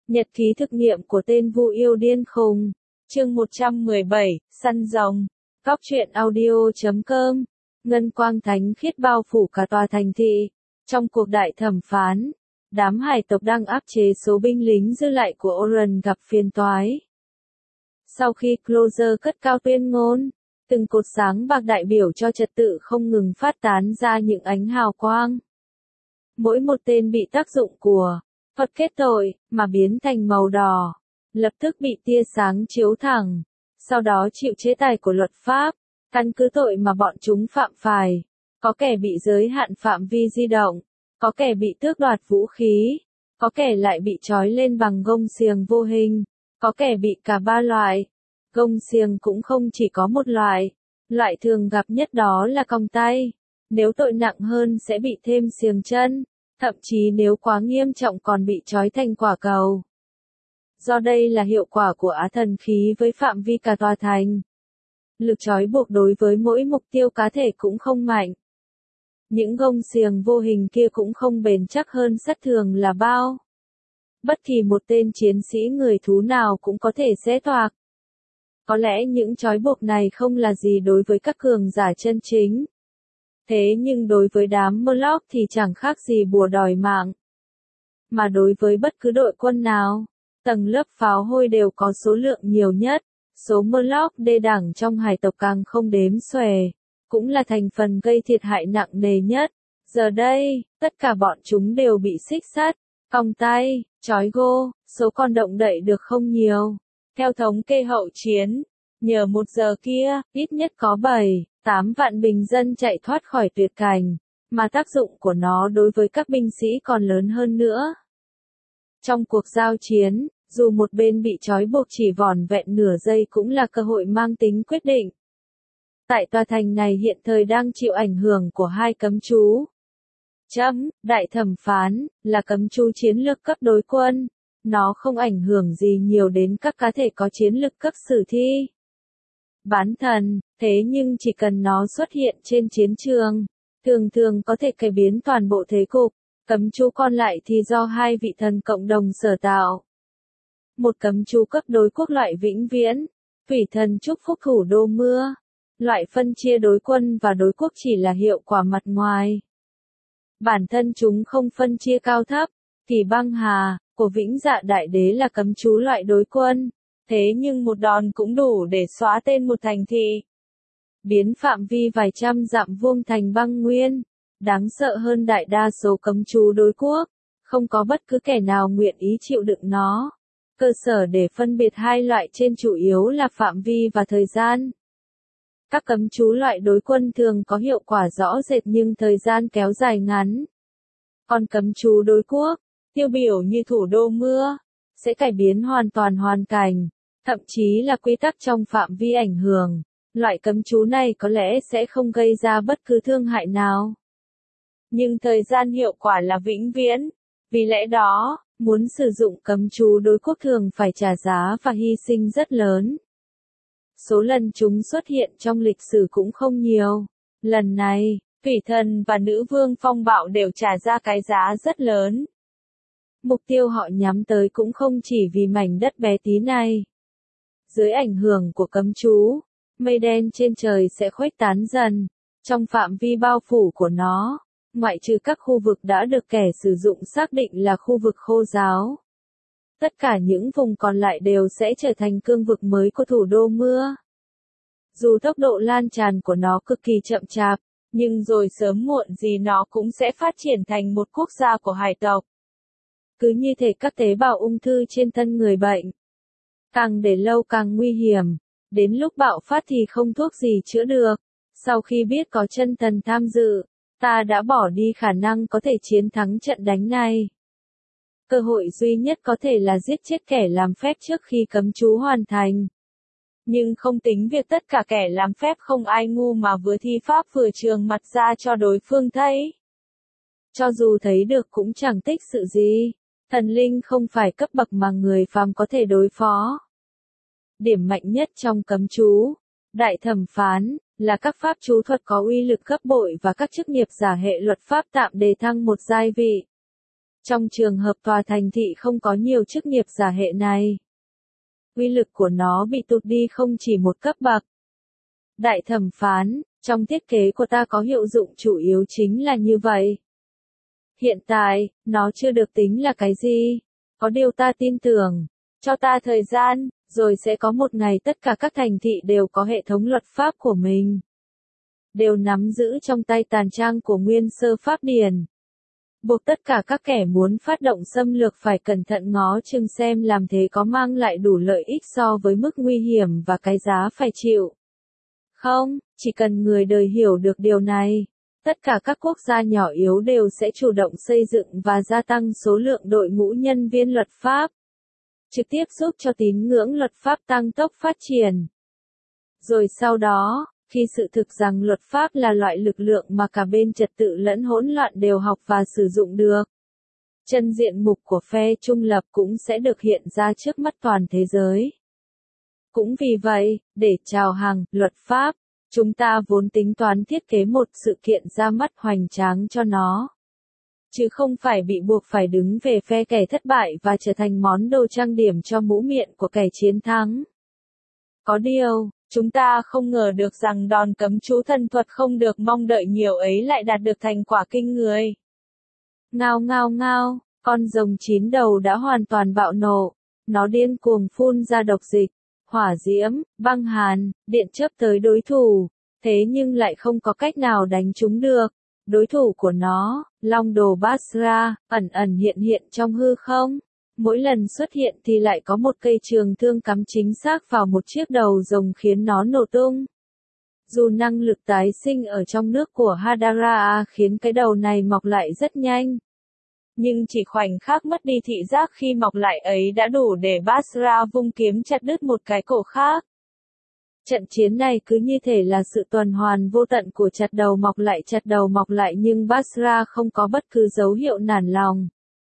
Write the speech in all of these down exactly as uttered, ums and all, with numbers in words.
Nhật ký thực nghiệm của tên Vu yêu điên khùng. Chương một trăm mười bảy, săn rồng. Cóc truyện audio chấm com. Ngân quang thánh khiết bao phủ cả tòa thành thị. Trong cuộc đại thẩm phán, đám hải tộc đang áp chế số binh lính dư lại của Oren gặp phiền toái. Sau khi Closer cất cao tuyên ngôn, từng cột sáng bạc đại biểu cho trật tự không ngừng phát tán ra những ánh hào quang. Mỗi một tên bị tác dụng của Phật kết tội, mà biến thành màu đỏ, lập tức bị tia sáng chiếu thẳng, sau đó chịu chế tài của luật pháp, căn cứ tội mà bọn chúng phạm phải. Có kẻ bị giới hạn phạm vi di động, có kẻ bị tước đoạt vũ khí, có kẻ lại bị trói lên bằng gông xiềng vô hình, có kẻ bị cả ba loại. Gông xiềng cũng không chỉ có một loại, loại thường gặp nhất đó là còng tay, nếu tội nặng hơn sẽ bị thêm xiềng chân. Thậm chí nếu quá nghiêm trọng còn bị trói thành quả cầu. Do đây là hiệu quả của á thần khí với phạm vi cả tòa thành, lực trói buộc đối với mỗi mục tiêu cá thể cũng không mạnh. Những gông xiềng vô hình kia cũng không bền chắc hơn sắt thường là bao. Bất kỳ một tên chiến sĩ người thú nào cũng có thể xé toạc. Có lẽ những trói buộc này không là gì đối với các cường giả chân chính. Thế nhưng đối với đám Murloc thì chẳng khác gì bùa đòi mạng. Mà đối với bất cứ đội quân nào, tầng lớp pháo hôi đều có số lượng nhiều nhất, số Murloc đê đẳng trong hải tộc càng không đếm xuể, cũng là thành phần gây thiệt hại nặng nề nhất. Giờ đây, tất cả bọn chúng đều bị xích sắt, còng tay, trói gô, số con động đậy được không nhiều. Theo thống kê hậu chiến, nhờ một giờ kia, ít nhất có bảy, tám vạn bình dân chạy thoát khỏi tuyệt cảnh, mà tác dụng của nó đối với các binh sĩ còn lớn hơn nữa. Trong cuộc giao chiến, dù một bên bị trói buộc chỉ vỏn vẹn nửa giây cũng là cơ hội mang tính quyết định. Tại tòa thành này hiện thời đang chịu ảnh hưởng của hai cấm chú. Chấm, đại thẩm phán, là cấm chú chiến lược cấp đối quân. Nó không ảnh hưởng gì nhiều đến các cá thể có chiến lực cấp sử thi. Bán thần, thế nhưng chỉ cần nó xuất hiện trên chiến trường, thường thường có thể cải biến toàn bộ thế cục. Cấm chú còn lại thì do hai vị thần cộng đồng sở tạo. Một cấm chú cấp đối quốc loại vĩnh viễn, thủy thần chúc phúc thủ đô mưa. Loại phân chia đối quân và đối quốc chỉ là hiệu quả mặt ngoài. Bản thân chúng không phân chia cao thấp, thì băng hà của Vĩnh Dạ Đại Đế là cấm chú loại đối quân. Thế nhưng một đòn cũng đủ để xóa tên một thành thị. Biến phạm vi vài trăm dặm vuông thành băng nguyên. Đáng sợ hơn đại đa số cấm chú đối quốc. Không có bất cứ kẻ nào nguyện ý chịu đựng nó. Cơ sở để phân biệt hai loại trên chủ yếu là phạm vi và thời gian. Các cấm chú loại đối quân thường có hiệu quả rõ rệt nhưng thời gian kéo dài ngắn. Còn cấm chú đối quốc, tiêu biểu như thủ đô mưa, sẽ cải biến hoàn toàn hoàn cảnh. Thậm chí là quy tắc trong phạm vi ảnh hưởng, loại cấm chú này có lẽ sẽ không gây ra bất cứ thương hại nào. Nhưng thời gian hiệu quả là vĩnh viễn, vì lẽ đó, muốn sử dụng cấm chú đối quốc thường phải trả giá và hy sinh rất lớn. Số lần chúng xuất hiện trong lịch sử cũng không nhiều. Lần này, thủy thần và nữ vương phong bạo đều trả ra cái giá rất lớn. Mục tiêu họ nhắm tới cũng không chỉ vì mảnh đất bé tí này. Dưới ảnh hưởng của cấm chú, mây đen trên trời sẽ khuếch tán dần. Trong phạm vi bao phủ của nó, ngoại trừ các khu vực đã được kẻ sử dụng xác định là khu vực khô ráo. Tất cả những vùng còn lại đều sẽ trở thành cương vực mới của thủ đô mưa. Dù tốc độ lan tràn của nó cực kỳ chậm chạp, nhưng rồi sớm muộn gì nó cũng sẽ phát triển thành một quốc gia của hải tộc. Cứ như thể các tế bào ung thư trên thân người bệnh. Càng để lâu càng nguy hiểm, đến lúc bạo phát thì không thuốc gì chữa được. Sau khi biết có chân thần tham dự, ta đã bỏ đi khả năng có thể chiến thắng trận đánh này. Cơ hội duy nhất có thể là giết chết kẻ làm phép trước khi cấm chú hoàn thành. Nhưng không tính việc tất cả kẻ làm phép không ai ngu mà vừa thi pháp vừa trường mặt ra cho đối phương thấy. Cho dù thấy được cũng chẳng tích sự gì. Thần linh không phải cấp bậc mà người phàm có thể đối phó. Điểm mạnh nhất trong cấm chú, đại thẩm phán, là các pháp chú thuật có uy lực gấp bội và các chức nghiệp giả hệ luật pháp tạm đề thăng một giai vị. Trong trường hợp tòa thành thị không có nhiều chức nghiệp giả hệ này, uy lực của nó bị tụt đi không chỉ một cấp bậc. Đại thẩm phán, trong thiết kế của ta có hiệu dụng chủ yếu chính là như vậy. Hiện tại, nó chưa được tính là cái gì. Có điều ta tin tưởng, cho ta thời gian, rồi sẽ có một ngày tất cả các thành thị đều có hệ thống luật pháp của mình. Đều nắm giữ trong tay tàn trang của nguyên sơ pháp điển. Buộc tất cả các kẻ muốn phát động xâm lược phải cẩn thận ngó chừng xem làm thế có mang lại đủ lợi ích so với mức nguy hiểm và cái giá phải chịu. Không, chỉ cần người đời hiểu được điều này, tất cả các quốc gia nhỏ yếu đều sẽ chủ động xây dựng và gia tăng số lượng đội ngũ nhân viên luật pháp, trực tiếp giúp cho tín ngưỡng luật pháp tăng tốc phát triển. Rồi sau đó, khi sự thực rằng luật pháp là loại lực lượng mà cả bên trật tự lẫn hỗn loạn đều học và sử dụng được, chân diện mục của phe trung lập cũng sẽ được hiện ra trước mắt toàn thế giới. Cũng vì vậy, để chào hàng luật pháp, chúng ta vốn tính toán thiết kế một sự kiện ra mắt hoành tráng cho nó, chứ không phải bị buộc phải đứng về phe kẻ thất bại và trở thành món đồ trang điểm cho mũ miệng của kẻ chiến thắng. Có điều, chúng ta không ngờ được rằng đòn cấm chú thần thuật không được mong đợi nhiều ấy lại đạt được thành quả kinh người. Ngao ngao ngao, con rồng chín đầu đã hoàn toàn bạo nộ, nó điên cuồng phun ra độc dịch, hỏa diễm, băng hàn, điện chớp tới đối thủ, thế nhưng lại không có cách nào đánh chúng được. Đối thủ của nó, Long đồ Basra, ẩn ẩn hiện hiện trong hư không. Mỗi lần xuất hiện thì lại có một cây trường thương cắm chính xác vào một chiếc đầu rồng khiến nó nổ tung. Dù năng lực tái sinh ở trong nước của Hadara khiến cái đầu này mọc lại rất nhanh, nhưng chỉ khoảnh khắc mất đi thị giác khi mọc lại ấy đã đủ để Basra vung kiếm chặt đứt một cái cổ khác. Trận chiến này cứ như thể là sự tuần hoàn vô tận của chặt đầu mọc lại chặt đầu mọc lại nhưng Basra không có bất cứ dấu hiệu nản lòng.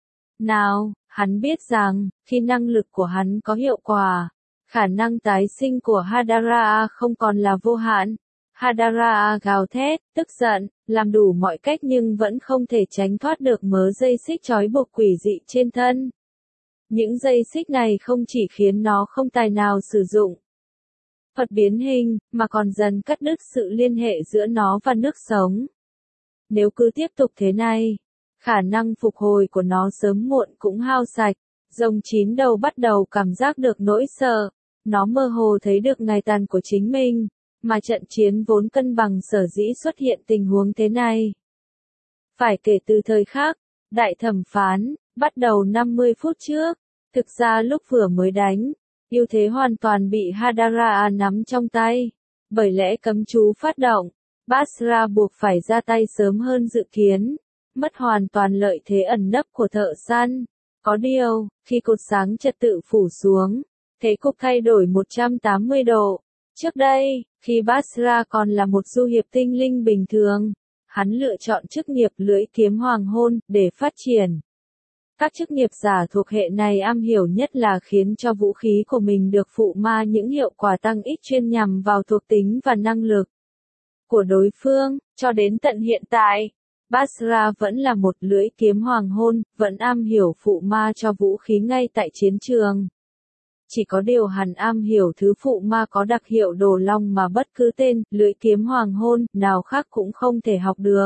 Nào, hắn biết rằng, khi năng lực của hắn có hiệu quả, khả năng tái sinh của Hadara không còn là vô hạn. Hadara gào thét, tức giận, làm đủ mọi cách nhưng vẫn không thể tránh thoát được mớ dây xích trói buộc quỷ dị trên thân. Những dây xích này không chỉ khiến nó không tài nào sử dụng Phật biến hình, mà còn dần cắt đứt sự liên hệ giữa nó và nước sống. Nếu cứ tiếp tục thế này, khả năng phục hồi của nó sớm muộn cũng hao sạch. Rồng chín đầu bắt đầu cảm giác được nỗi sợ. Nó mơ hồ thấy được ngày tàn của chính mình, mà trận chiến vốn cân bằng sở dĩ xuất hiện tình huống thế này. Phải kể từ thời khắc, đại thẩm phán, bắt đầu năm mươi phút trước, thực ra lúc vừa mới đánh, ưu thế hoàn toàn bị Hadara nắm trong tay. Bởi lẽ cấm chú phát động, Basra buộc phải ra tay sớm hơn dự kiến, mất hoàn toàn lợi thế ẩn nấp của thợ săn. Có điều, khi cột sáng trật tự phủ xuống, thế cục thay đổi một trăm tám mươi độ. Trước đây, khi Basra còn là một du hiệp tinh linh bình thường, hắn lựa chọn chức nghiệp lưỡi kiếm hoàng hôn để phát triển. Các chức nghiệp giả thuộc hệ này am hiểu nhất là khiến cho vũ khí của mình được phụ ma những hiệu quả tăng ích chuyên nhằm vào thuộc tính và năng lực của đối phương. Cho đến tận hiện tại, Basra vẫn là một lưỡi kiếm hoàng hôn, vẫn am hiểu phụ ma cho vũ khí ngay tại chiến trường. Chỉ có điều hắn am hiểu thứ phụ ma có đặc hiệu đồ long mà bất cứ tên lưỡi kiếm hoàng hôn nào khác cũng không thể học được.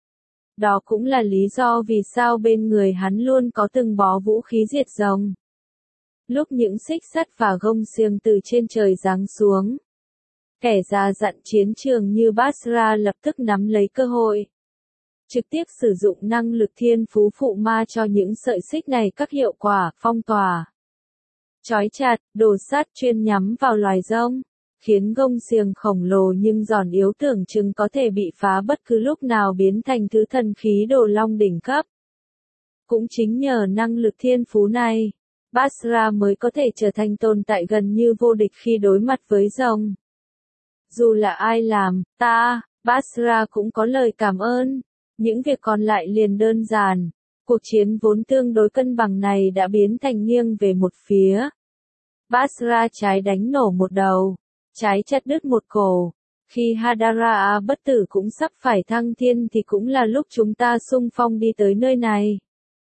Đó cũng là lý do vì sao bên người hắn luôn có từng bó vũ khí diệt rồng. Lúc những xích sắt và gông xiềng từ trên trời giáng xuống, kẻ già dặn chiến trường như Basra lập tức nắm lấy cơ hội, trực tiếp sử dụng năng lực thiên phú phụ ma cho những sợi xích này các hiệu quả phong tỏa, trói chặt, đồ sát chuyên nhắm vào loài rông, khiến gông xiềng khổng lồ nhưng giòn yếu tưởng chừng có thể bị phá bất cứ lúc nào biến thành thứ thần khí đồ long đỉnh cấp. Cũng chính nhờ năng lực thiên phú này, Basra mới có thể trở thành tồn tại gần như vô địch khi đối mặt với rồng. Dù là ai làm, ta, Basra cũng có lời cảm ơn. Những việc còn lại liền đơn giản. Cuộc chiến vốn tương đối cân bằng này đã biến thành nghiêng về một phía. Basra trái đánh nổ một đầu, trái chặt đứt một cổ. Khi Hadara bất tử cũng sắp phải thăng thiên thì cũng là lúc chúng ta xung phong đi tới nơi này.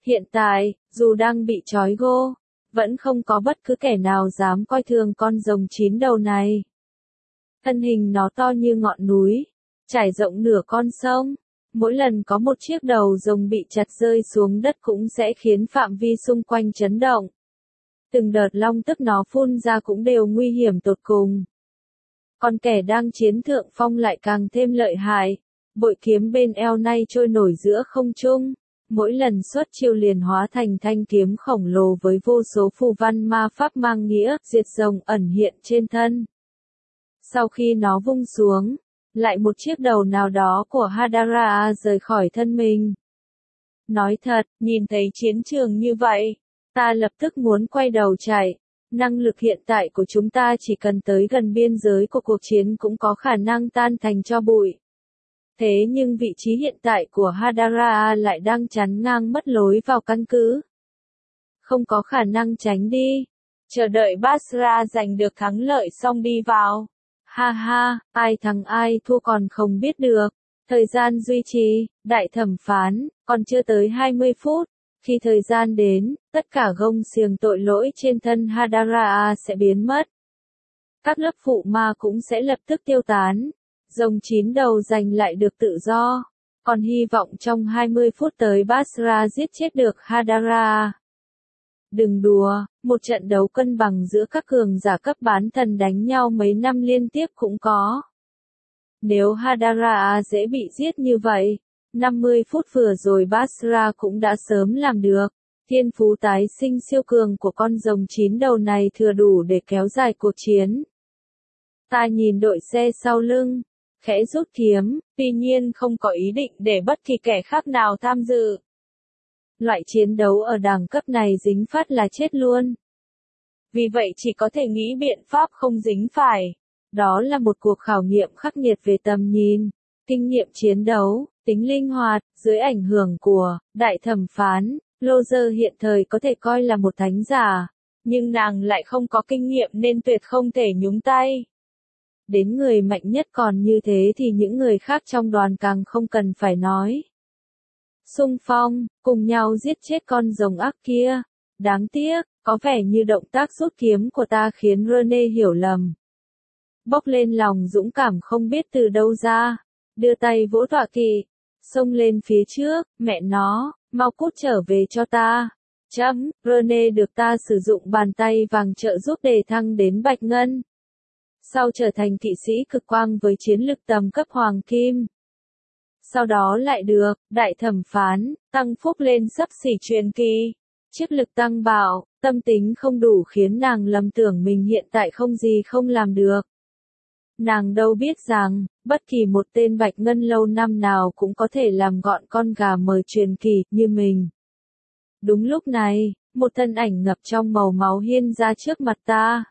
Hiện tại, dù đang bị trói gô, vẫn không có bất cứ kẻ nào dám coi thường con rồng chín đầu này. Thân hình nó to như ngọn núi, trải rộng nửa con sông. Mỗi lần có một chiếc đầu rồng bị chặt rơi xuống đất cũng sẽ khiến phạm vi xung quanh chấn động. Từng đợt long tức nó phun ra cũng đều nguy hiểm tột cùng. Còn kẻ đang chiến thượng phong lại càng thêm lợi hại. Bội kiếm bên eo nay trôi nổi giữa không trung. Mỗi lần xuất chiêu liền hóa thành thanh kiếm khổng lồ với vô số phù văn ma pháp mang nghĩa, diệt rồng ẩn hiện trên thân. Sau khi nó vung xuống, lại một chiếc đầu nào đó của Hadara rời khỏi thân mình. Nói thật, nhìn thấy chiến trường như vậy, ta lập tức muốn quay đầu chạy. Năng lực hiện tại của chúng ta chỉ cần tới gần biên giới của cuộc chiến cũng có khả năng tan thành tro bụi. Thế nhưng vị trí hiện tại của Hadara lại đang chắn ngang mất lối vào căn cứ. Không có khả năng tránh đi. Chờ đợi Basra giành được thắng lợi xong đi vào. Ha ha, ai thắng ai thua còn không biết được. Thời gian duy trì, đại thẩm phán, còn chưa tới hai mươi phút. Khi thời gian đến, tất cả gông xiềng tội lỗi trên thân Hadara sẽ biến mất. Các lớp phụ ma cũng sẽ lập tức tiêu tán. Rồng chín đầu giành lại được tự do. Còn hy vọng trong hai mươi phút tới Basra giết chết được Hadara. Đừng đùa, một trận đấu cân bằng giữa các cường giả cấp bán thần đánh nhau mấy năm liên tiếp cũng có. Nếu Hadara dễ bị giết như vậy, năm mươi phút vừa rồi Basra cũng đã sớm làm được. Thiên phú tái sinh siêu cường của con rồng chín đầu này thừa đủ để kéo dài cuộc chiến. Ta nhìn đội xe sau lưng, khẽ rút kiếm, tuy nhiên không có ý định để bất kỳ kẻ khác nào tham dự. Loại chiến đấu ở đẳng cấp này dính phát là chết luôn. Vì vậy chỉ có thể nghĩ biện pháp không dính phải. Đó là một cuộc khảo nghiệm khắc nghiệt về tầm nhìn, kinh nghiệm chiến đấu, tính linh hoạt, dưới ảnh hưởng của đại thẩm phán. Roger hiện thời có thể coi là một thánh giả, nhưng nàng lại không có kinh nghiệm nên tuyệt không thể nhúng tay. Đến người mạnh nhất còn như thế thì những người khác trong đoàn càng không cần phải nói. Xung phong, cùng nhau giết chết con rồng ác kia. Đáng tiếc, có vẻ như động tác rút kiếm của ta khiến Rene hiểu lầm. Bốc lên lòng dũng cảm không biết từ đâu ra, đưa tay vỗ tọa kỵ, xông lên phía trước, mẹ nó, mau cút trở về cho ta. Chấm, Rene được ta sử dụng bàn tay vàng trợ giúp đề thăng đến bạch ngân. Sau trở thành kỵ sĩ cực quang với chiến lực tầm cấp hoàng kim. Sau đó lại được, đại thẩm phán, tăng phúc lên xấp xỉ truyền kỳ. Chiếc lực tăng bạo, tâm tính không đủ khiến nàng lầm tưởng mình hiện tại không gì không làm được. Nàng đâu biết rằng, bất kỳ một tên bạch ngân lâu năm nào cũng có thể làm gọn con gà mời truyền kỳ, như mình. Đúng lúc này, một thân ảnh ngập trong màu máu hiên ra trước mặt ta.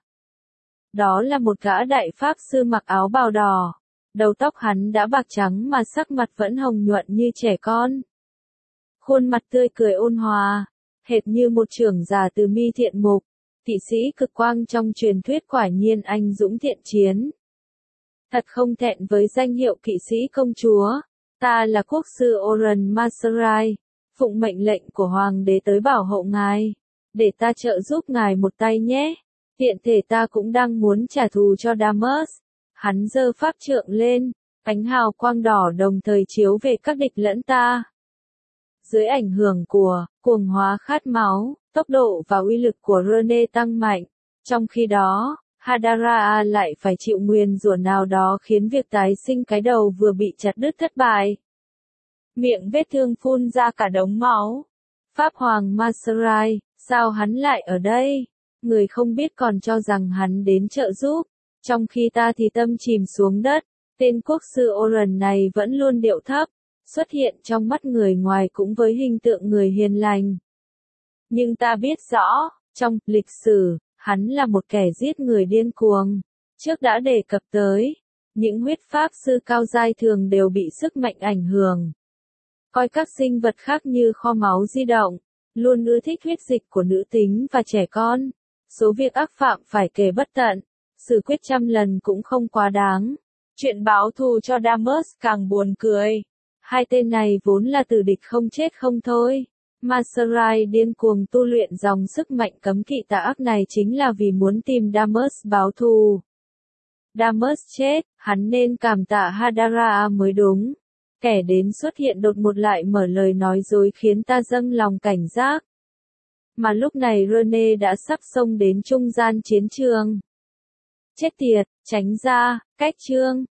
Đó là một gã đại pháp sư mặc áo bào đỏ. Đầu tóc hắn đã bạc trắng mà sắc mặt vẫn hồng nhuận như trẻ con. Khuôn mặt tươi cười ôn hòa, hệt như một trưởng giả từ mi thiện mục. Kỵ sĩ cực quang trong truyền thuyết quả nhiên anh dũng thiện chiến. Thật không thẹn với danh hiệu kỵ sĩ công chúa. Ta là quốc sư Oren Maserai, phụng mệnh lệnh của hoàng đế tới bảo hộ ngài. Để ta trợ giúp ngài một tay nhé. Tiện thể ta cũng đang muốn trả thù cho Damas. Hắn giơ pháp trượng lên, ánh hào quang đỏ đồng thời chiếu về các địch lẫn ta. Dưới ảnh hưởng của cuồng hóa khát máu, tốc độ và uy lực của Rene tăng mạnh. Trong khi đó, Hadara lại phải chịu nguyền rủa nào đó khiến việc tái sinh cái đầu vừa bị chặt đứt thất bại. Miệng vết thương phun ra cả đống máu. Pháp Hoàng Maserai, sao hắn lại ở đây? Người không biết còn cho rằng hắn đến trợ giúp. Trong khi ta thì tâm chìm xuống đất, tên quốc sư Oren này vẫn luôn điệu thấp, xuất hiện trong mắt người ngoài cũng với hình tượng người hiền lành. Nhưng ta biết rõ, trong lịch sử, hắn là một kẻ giết người điên cuồng. Trước đã đề cập tới, những huyết pháp sư cao giai thường đều bị sức mạnh ảnh hưởng. Coi các sinh vật khác như kho máu di động, luôn ưa thích huyết dịch của nữ tính và trẻ con. Số việc ác phạm phải kể bất tận. Xử quyết trăm lần cũng không quá đáng. Chuyện báo thù cho Damas càng buồn cười. Hai tên này vốn là tử địch không chết không thôi. Masarai điên cuồng tu luyện dòng sức mạnh cấm kỵ tà ác này chính là vì muốn tìm Damas báo thù. Damas chết, hắn nên cảm tạ Hadara mới đúng. Kẻ đến xuất hiện đột ngột lại mở lời nói dối khiến ta dâng lòng cảnh giác. Mà lúc này Rene đã sắp xông đến trung gian chiến trường. Chết tiệt, tránh ra, cách chương.